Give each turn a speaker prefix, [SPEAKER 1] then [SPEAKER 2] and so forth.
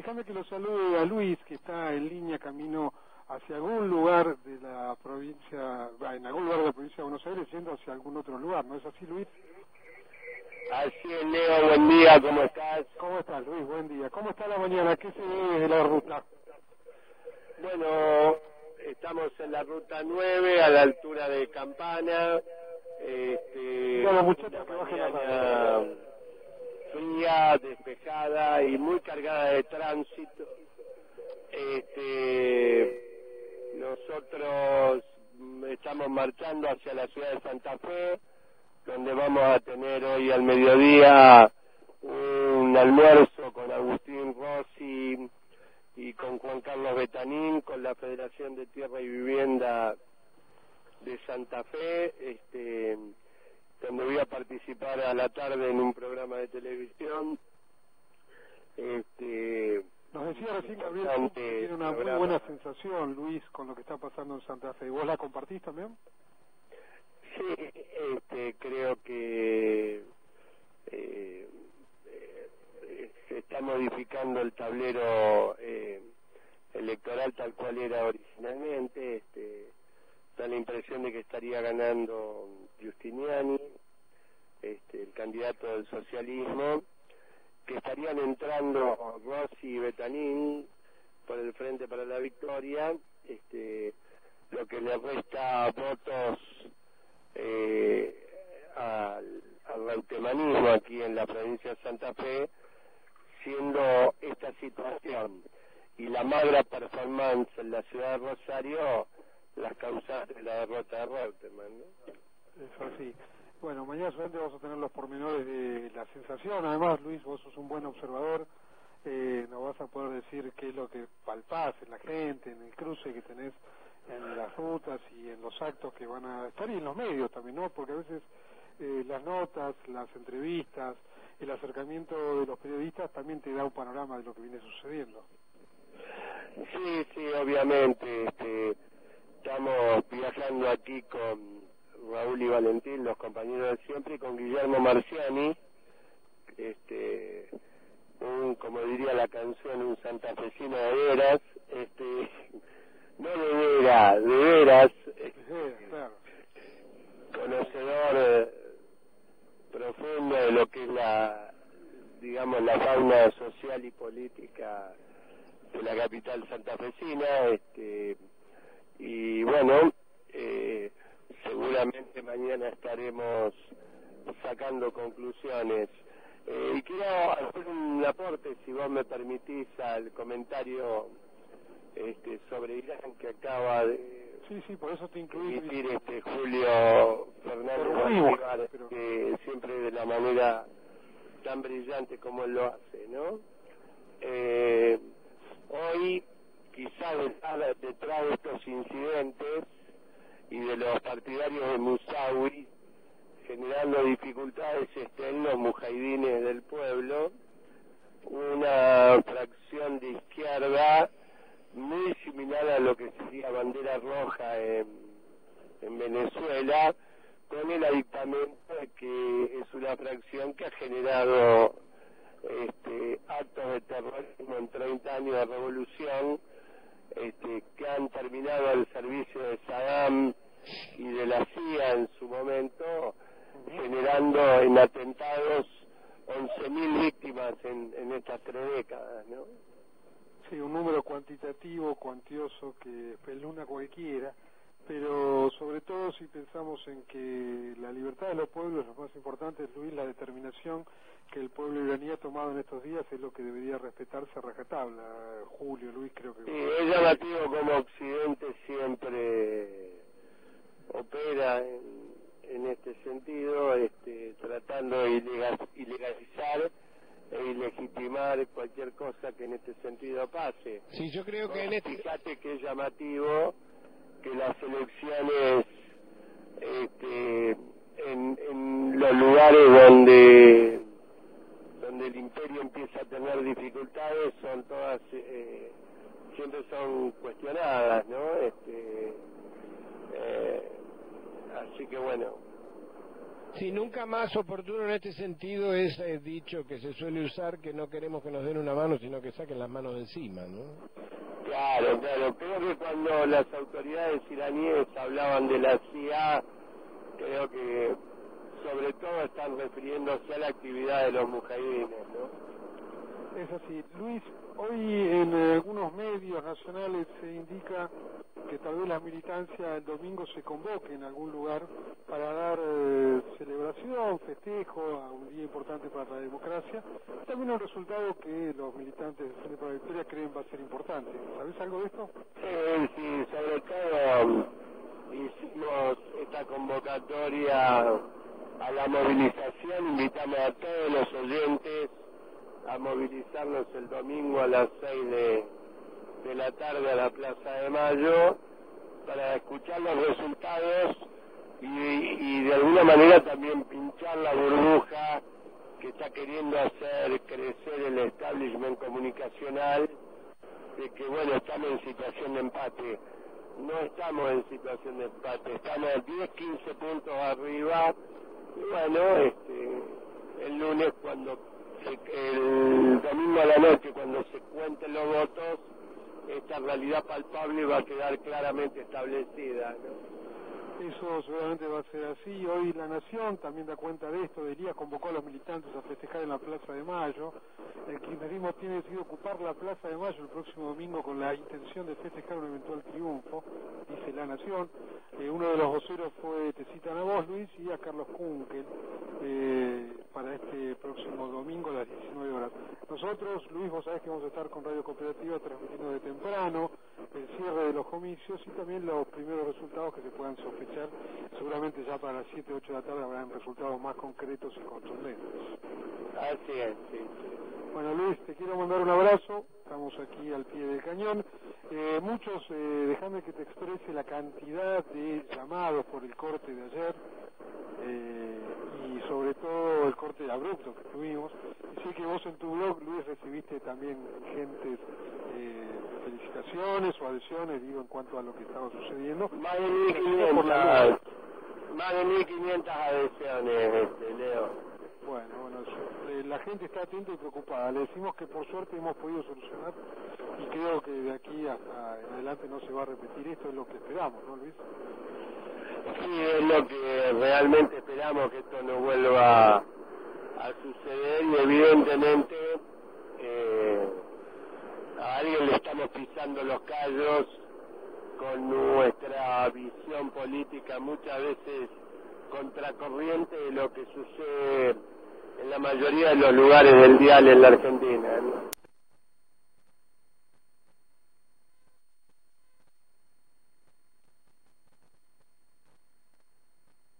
[SPEAKER 1] Déjame que lo salude a Luis, que está en línea camino hacia algún lugar de la provincia, en algún lugar de la provincia de Buenos Aires, yendo hacia algún otro lugar, ¿no es así, Luis?
[SPEAKER 2] Así es, Leo, buen día, ¿cómo estás?
[SPEAKER 1] ¿Cómo estás, Luis? Buen día. ¿Cómo está la mañana? ¿Qué se ve de la ruta?
[SPEAKER 2] Bueno, estamos en la ruta 9, a la altura de Campana.
[SPEAKER 1] Mira, muchachos, que bajen la radio.
[SPEAKER 2] Fría, despejada y muy cargada de tránsito. Nosotros estamos marchando hacia la ciudad de Santa Fe, donde vamos a tener hoy al mediodía un almuerzo con Agustín Rossi y con Juan Carlos Betanín, con la Federación de Tierra y Vivienda de Santa Fe, donde voy a participar a la tarde en un programa de televisión.
[SPEAKER 1] Nos decía recién Gabriel que tiene una muy buena sensación, Luis, con lo que está pasando en Santa Fe. ¿Vos la compartís también?
[SPEAKER 2] Sí, creo que se está modificando el tablero electoral tal cual era originalmente. Da la impresión de que estaría ganando Giustiniani, el candidato del socialismo, que estarían entrando Rossi y Betanín por el Frente para la Victoria, lo que le resta votos al reutemanismo aquí en la provincia de Santa Fe, siendo esta situación y la magra performance en la ciudad de Rosario las causas de la derrota de Reutemann, ¿no?
[SPEAKER 1] Eso sí. Bueno, mañana solamente vamos a tener los pormenores de la sensación. Además, Luis, vos sos un buen observador. Nos vas a poder decir qué es lo que palpás en la gente, en el cruce que tenés en las rutas y en los actos que van a estar, y en los medios también, ¿no? Porque a veces las notas, las entrevistas, el acercamiento de los periodistas también te da un panorama de lo que viene sucediendo.
[SPEAKER 2] Sí, obviamente. Estamos viajando aquí con Raúl y Valentín, los compañeros de siempre, y con Guillermo Marciani, como diría la canción, un santafesino de veras, no de veras,
[SPEAKER 1] claro.
[SPEAKER 2] Conocedor profundo de lo que es la fauna social y política de la capital santafesina, y bueno, seguramente mañana estaremos sacando conclusiones. Y quiero hacer un aporte, si vos me permitís, al comentario sobre Irán que acaba de
[SPEAKER 1] Sí, por eso te incluí.
[SPEAKER 2] emitir Julio Fernández Bolívar,
[SPEAKER 1] pero...
[SPEAKER 2] que siempre de la manera tan brillante como él lo hace, ¿no? Hoy, quizá detrás de estos incidentes y de los partidarios de Musawi, generando dificultades en los mujahidines del pueblo, una fracción de izquierda muy similar a lo que sería Bandera Roja en Venezuela, con el aditamento de que es una fracción que ha generado actos de terrorismo en 30 años de revolución, que han terminado al servicio de Saddam y de la CIA en su momento, generando en atentados 11.000 víctimas en estas 3 décadas, ¿no?
[SPEAKER 1] Sí, un número cuantitativo, cuantioso, que espeluna cualquiera, pero sobre todo si pensamos en que la libertad de los pueblos, lo más importante, Luis, la determinación que el pueblo iraní ha tomado en estos días es lo que debería respetarse a rajatabla. Julio, Luis, creo que...
[SPEAKER 2] Sí, es llamativo como Occidente siempre opera en este sentido, tratando de ilegalizar e ilegitimar cualquier cosa que en este sentido pase.
[SPEAKER 3] Sí, yo creo que
[SPEAKER 2] Fíjate que es llamativo que las elecciones en los lugares donde el imperio empieza a tener dificultades son todas siempre son cuestionadas, ¿no? Así que bueno,
[SPEAKER 3] Sí, nunca más oportuno en este sentido es dicho que se suele usar que no queremos que nos den una mano, sino que saquen las manos de encima, ¿no?
[SPEAKER 2] Claro, creo que cuando las autoridades iraníes hablaban de la CIA, creo que sobre todo están refiriéndose a la actividad de los mujahidines, ¿no?
[SPEAKER 1] Es así. Luis, hoy en algunos medios nacionales se indica que tal vez la militancia el domingo se convoque en algún lugar para dar celebración, festejo a un día importante para la democracia. También un resultado que los militantes de Frente para la Victoria creen va a ser importante. ¿Sabes algo de esto?
[SPEAKER 2] Sí, sobre todo hicimos esta convocatoria a la movilización, invitamos a todos los oyentes a movilizarnos el domingo a las 6 de la tarde a la Plaza de Mayo para escuchar los resultados y de alguna manera también pinchar la burbuja que está queriendo hacer crecer el establishment comunicacional de que, bueno, estamos en situación de empate. No estamos en situación de empate, estamos 10, 15 puntos arriba y bueno, el lunes el domingo a la noche cuando se cuenten los votos, esta realidad palpable va a quedar claramente establecida, ¿no?
[SPEAKER 1] Eso seguramente va a ser así. Hoy La Nación también da cuenta de esto. Delía convocó a los militantes a festejar en la Plaza de Mayo. El kirchnerismo tiene decidido ocupar la Plaza de Mayo el próximo domingo con la intención de festejar un eventual triunfo, dice La Nación. Uno de los voceros te citan a vos, Luis, y a Carlos Kunkel, para este próximo domingo a las 19 horas. Nosotros, Luis, vos sabés que vamos a estar con Radio Cooperativa transmitiendo de temprano el cierre de los comicios y también los primeros resultados que se puedan sospechar. Seguramente ya para las 7, 8 de la tarde habrán resultados más concretos y contundentes.
[SPEAKER 2] Así es, sí.
[SPEAKER 1] Bueno, Luis, te quiero mandar un abrazo. Estamos aquí al pie del cañón. Muchos, déjame que te exprese la cantidad de llamados por el corte de ayer y sobre todo el corte abrupto que tuvimos. Y sé que vos en tu blog, Luis, recibiste también gentes felicitaciones o adhesiones, digo, en cuanto a lo que estaba sucediendo.
[SPEAKER 2] Más de 1.500 adhesiones, Leo.
[SPEAKER 1] Bueno, la gente está atenta y preocupada. Le decimos que por suerte hemos podido solucionar y creo que de aquí hasta en adelante no se va a repetir esto, es lo que esperamos, ¿no, Luis?
[SPEAKER 2] Sí, es lo que realmente esperamos, que esto no vuelva a suceder y evidentemente a alguien le estamos pisando los callos con nuestra visión política muchas veces contracorriente de lo que sucede en la mayoría de los lugares del dial en la Argentina.